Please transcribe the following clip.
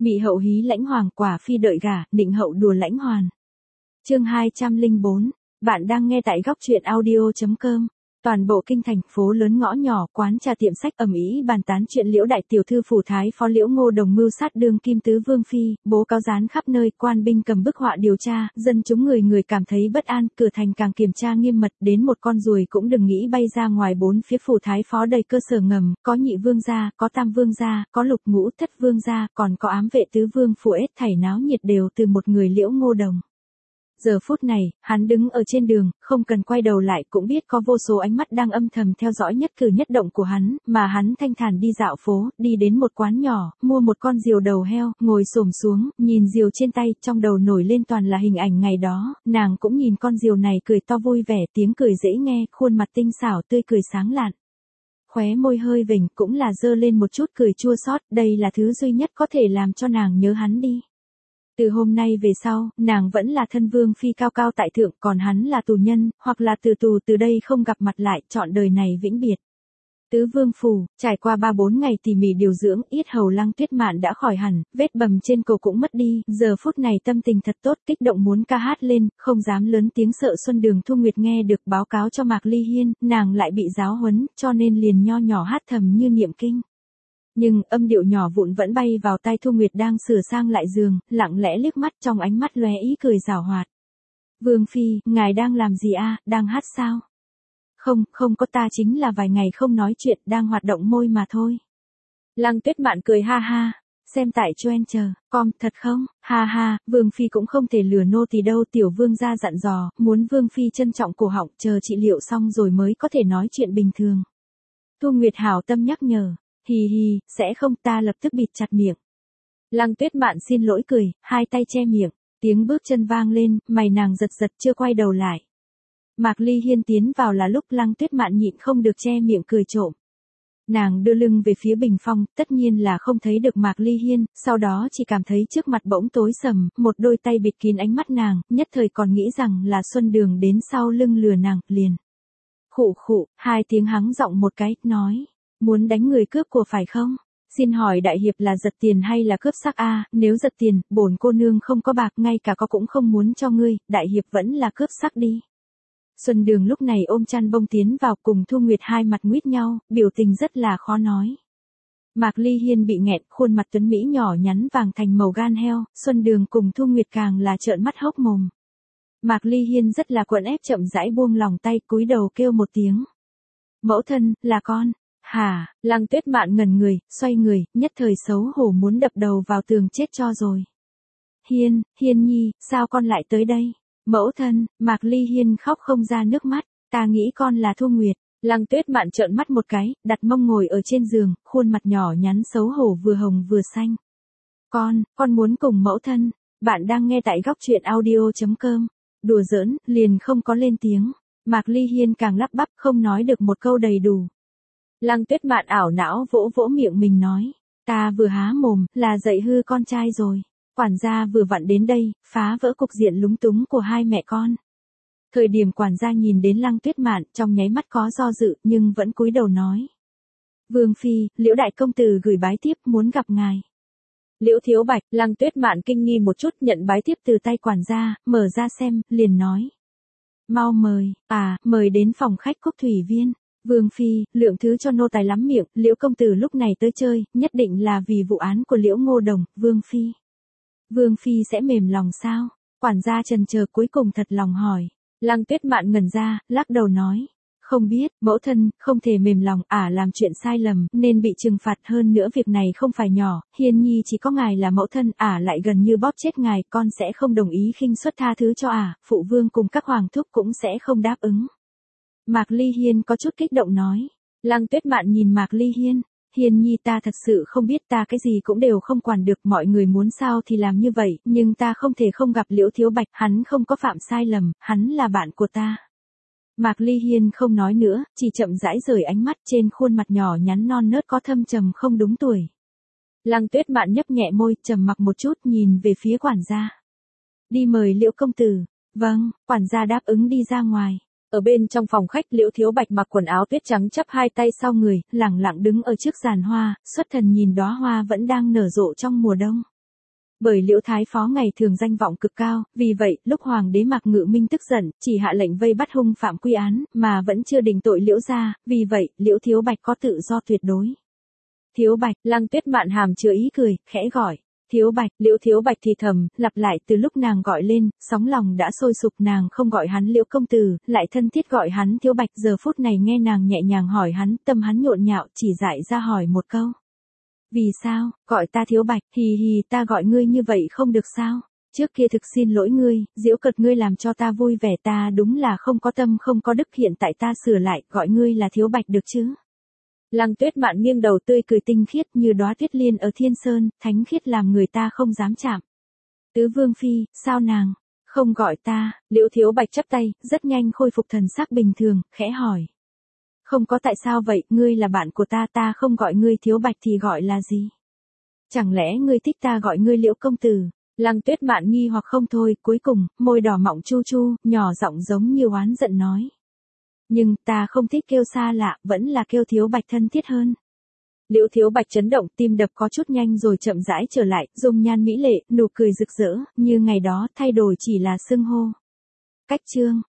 Mị hậu hí lãnh hoàng, quả phi đợi gả, định hậu đùa lãnh hoàn. Chương 204, bạn đang nghe tại góc truyện audio.com. Toàn bộ kinh thành, phố lớn ngõ nhỏ, quán trà tiệm sách ầm ĩ bàn tán chuyện Liễu đại tiểu thư phủ thái phó Liễu Ngô Đồng mưu sát đương kim tứ vương phi, bố cáo dán khắp nơi, quan binh cầm bức họa điều tra, dân chúng người cảm thấy bất an, cửa thành càng kiểm tra nghiêm mật, đến một con ruồi cũng đừng nghĩ bay ra ngoài. Bốn phía phủ thái phó đầy cơ sở ngầm, có nhị vương gia, có tam vương gia, có lục ngũ thất vương gia, còn có ám vệ tứ vương phủ, ết thảy náo nhiệt đều từ một người Liễu Ngô Đồng. Giờ phút này, hắn đứng ở trên đường, không cần quay đầu lại cũng biết có vô số ánh mắt đang âm thầm theo dõi nhất cử nhất động của hắn, mà hắn thanh thản đi dạo phố, đi đến một quán nhỏ, mua một con diều đầu heo, ngồi xổm xuống, nhìn diều trên tay, trong đầu nổi lên toàn là hình ảnh ngày đó, nàng cũng nhìn con diều này cười to vui vẻ, tiếng cười dễ nghe, khuôn mặt tinh xảo tươi cười sáng lạn. Khóe môi hơi vểnh cũng là dơ lên một chút cười chua xót, đây là thứ duy nhất có thể làm cho nàng nhớ hắn đi. Từ hôm nay về sau, nàng vẫn là thân vương phi cao cao tại thượng, còn hắn là tù nhân, hoặc là từ tù, từ đây không gặp mặt lại, trọn đời này vĩnh biệt. Tứ vương phủ, trải qua 3-4 ngày tỉ mỉ điều dưỡng, yết hầu Lăng Tuyết Mạn đã khỏi hẳn, vết bầm trên cổ cũng mất đi, giờ phút này tâm tình thật tốt, kích động muốn ca hát lên, không dám lớn tiếng sợ Xuân Đường Thu Nguyệt nghe được, báo cáo cho Mạc Ly Hiên, nàng lại bị giáo huấn, cho nên liền nho nhỏ hát thầm như niệm kinh. Nhưng âm điệu nhỏ vụn vẫn bay vào tai Thu Nguyệt đang sửa sang lại giường, lặng lẽ liếc mắt, trong ánh mắt lóe ý cười giảo hoạt. Vương phi, ngài đang làm gì a? Đang hát sao? Không có, ta chính là vài ngày không nói chuyện, đang hoạt động môi mà thôi. Lăng Tuyết Mạn cười ha ha, xem tại Twitter.com, thật không? Ha ha, vương phi cũng không thể lừa nô tỳ đâu, tiểu vương gia dặn dò, muốn vương phi trân trọng cổ họng, chờ trị liệu xong rồi mới có thể nói chuyện bình thường. Thu Nguyệt hảo tâm nhắc nhở. Hì hì, sẽ không, ta lập tức bịt chặt miệng. Lăng Tuyết Mạn xin lỗi cười, hai tay che miệng, tiếng bước chân vang lên, mày nàng giật giật chưa quay đầu lại. Mạc Ly Hiên tiến vào là lúc Lăng Tuyết Mạn nhịn không được che miệng cười trộm. Nàng đưa lưng về phía bình phong, tất nhiên là không thấy được Mạc Ly Hiên, sau đó chỉ cảm thấy trước mặt bỗng tối sầm, một đôi tay bịt kín ánh mắt nàng, nhất thời còn nghĩ rằng là Xuân Đường đến sau lưng lừa nàng, liền. Khụ khụ, hai tiếng hắng giọng một cái, nói. Muốn đánh người cướp của phải không? Xin hỏi đại hiệp là giật tiền hay là cướp sắc a? Nếu giật tiền, bổn cô nương không có bạc, ngay cả có cũng không muốn cho ngươi, đại hiệp vẫn là cướp sắc đi. Xuân Đường lúc này ôm chăn bông tiến vào, cùng Thu Nguyệt hai mặt nguýt nhau, biểu tình rất là khó nói. Mạc Ly Hiên bị nghẹn, khuôn mặt tuấn mỹ nhỏ nhắn vàng thành màu gan heo, Xuân Đường cùng Thu Nguyệt càng là trợn mắt hốc mồm. Mạc Ly Hiên rất là quẫn ép chậm rãi buông lòng tay, cúi đầu kêu một tiếng. Mẫu thân, là con. Hả? Lăng Tuyết Mạn ngẩn người, xoay người, nhất thời xấu hổ muốn đập đầu vào tường chết cho rồi. Hiên nhi, sao con lại tới đây? Mẫu thân, Mạc Ly Hiên khóc không ra nước mắt, ta nghĩ con là Thu Nguyệt. Lăng Tuyết Mạn trợn mắt một cái, đặt mông ngồi ở trên giường, khuôn mặt nhỏ nhắn xấu hổ vừa hồng vừa xanh. Con muốn cùng mẫu thân, bạn đang nghe tại góc truyện audio.com. Đùa giỡn, liền không có lên tiếng. Mạc Ly Hiên càng lắp bắp không nói được một câu đầy đủ. Lăng Tuyết Mạn ảo não vỗ vỗ miệng mình nói, ta vừa há mồm, là dạy hư con trai rồi. Quản gia vừa vặn đến đây, phá vỡ cục diện lúng túng của hai mẹ con. Thời điểm quản gia nhìn đến Lăng Tuyết Mạn, trong nháy mắt có do dự, nhưng vẫn cúi đầu nói. Vương phi, Liễu đại công tử gửi bái tiếp, muốn gặp ngài. Liễu Thiếu Bạch, Lăng Tuyết Mạn kinh nghi một chút, nhận bái tiếp từ tay quản gia, mở ra xem, liền nói. Mau mời, mời đến phòng khách Cúc Thủy Viên. Vương phi, lượng thứ cho nô tài lắm miệng, Liễu công tử lúc này tới chơi, nhất định là vì vụ án của Liễu Ngô Đồng, Vương phi sẽ mềm lòng sao? Quản gia chần chờ cuối cùng thật lòng hỏi. Lăng Tuyết Mạn ngẩn ra, lắc đầu nói. Không biết, mẫu thân, không thể mềm lòng, làm chuyện sai lầm, nên bị trừng phạt, hơn nữa việc này không phải nhỏ, Hiên nhi chỉ có ngài là mẫu thân, lại gần như bóp chết ngài, con sẽ không đồng ý khinh suất tha thứ cho phụ vương cùng các hoàng thúc cũng sẽ không đáp ứng. Mạc Ly Hiên có chút kích động nói. Lăng Tuyết Mạn nhìn Mạc Ly Hiên. Hiên nhi, ta thật sự không biết, ta cái gì cũng đều không quản được, mọi người muốn sao thì làm như vậy, nhưng ta không thể không gặp Liễu Thiếu Bạch, hắn không có phạm sai lầm, hắn là bạn của ta. Mạc Ly Hiên không nói nữa, chỉ chậm rãi rời ánh mắt, trên khuôn mặt nhỏ nhắn non nớt có thâm trầm không đúng tuổi. Lăng Tuyết Mạn nhấp nhẹ môi, trầm mặc một chút, nhìn về phía quản gia. Đi mời Liễu công tử. Vâng, quản gia đáp ứng đi ra ngoài. Ở bên trong phòng khách, Liễu Thiếu Bạch mặc quần áo tuyết trắng chắp hai tay sau người, lẳng lặng đứng ở trước giàn hoa, xuất thần nhìn đóa hoa vẫn đang nở rộ trong mùa đông. Bởi Liễu Thái Phó ngày thường danh vọng cực cao, vì vậy, lúc Hoàng đế Mạc Ngự Minh tức giận, chỉ hạ lệnh vây bắt hung phạm quy án, mà vẫn chưa định tội Liễu gia, vì vậy, Liễu Thiếu Bạch có tự do tuyệt đối. Thiếu Bạch, Lăng Tuyết Mạn hàm chứa ý cười, khẽ gọi. Thiếu Bạch, Liễu Thiếu Bạch thì thầm, lặp lại từ lúc nàng gọi lên, sóng lòng đã sôi sục, nàng không gọi hắn Liễu công tử, lại thân thiết gọi hắn Thiếu Bạch, giờ phút này nghe nàng nhẹ nhàng hỏi hắn, tâm hắn nhộn nhạo, chỉ dại ra hỏi một câu. Vì sao, gọi ta Thiếu Bạch, hì hì, ta gọi ngươi như vậy không được sao? Trước kia thực xin lỗi ngươi, giễu cợt ngươi làm cho ta vui vẻ, ta đúng là không có tâm không có đức, hiện tại ta sửa lại, gọi ngươi là Thiếu Bạch được chứ? Lăng Tuyết Mạn nghiêng đầu tươi cười tinh khiết như đóa tuyết liên ở thiên sơn, thánh khiết làm người ta không dám chạm. Tứ Vương Phi, sao nàng không gọi ta? Liễu Thiếu Bạch chắp tay, rất nhanh khôi phục thần sắc bình thường, khẽ hỏi. Không có tại sao vậy, ngươi là bạn của ta, ta không gọi ngươi Thiếu Bạch thì gọi là gì? Chẳng lẽ ngươi thích ta gọi ngươi Liễu công tử? Lăng Tuyết Mạn nghi hoặc không thôi, cuối cùng, môi đỏ mọng chu chu, nhỏ giọng giống như oán giận nói. Nhưng, ta không thích kêu xa lạ, vẫn là kêu Thiếu Bạch thân thiết hơn. Liễu Thiếu Bạch chấn động, tim đập có chút nhanh rồi chậm rãi trở lại, dung nhan mỹ lệ, nụ cười rực rỡ, như ngày đó, thay đổi chỉ là xưng hô. Cách chương.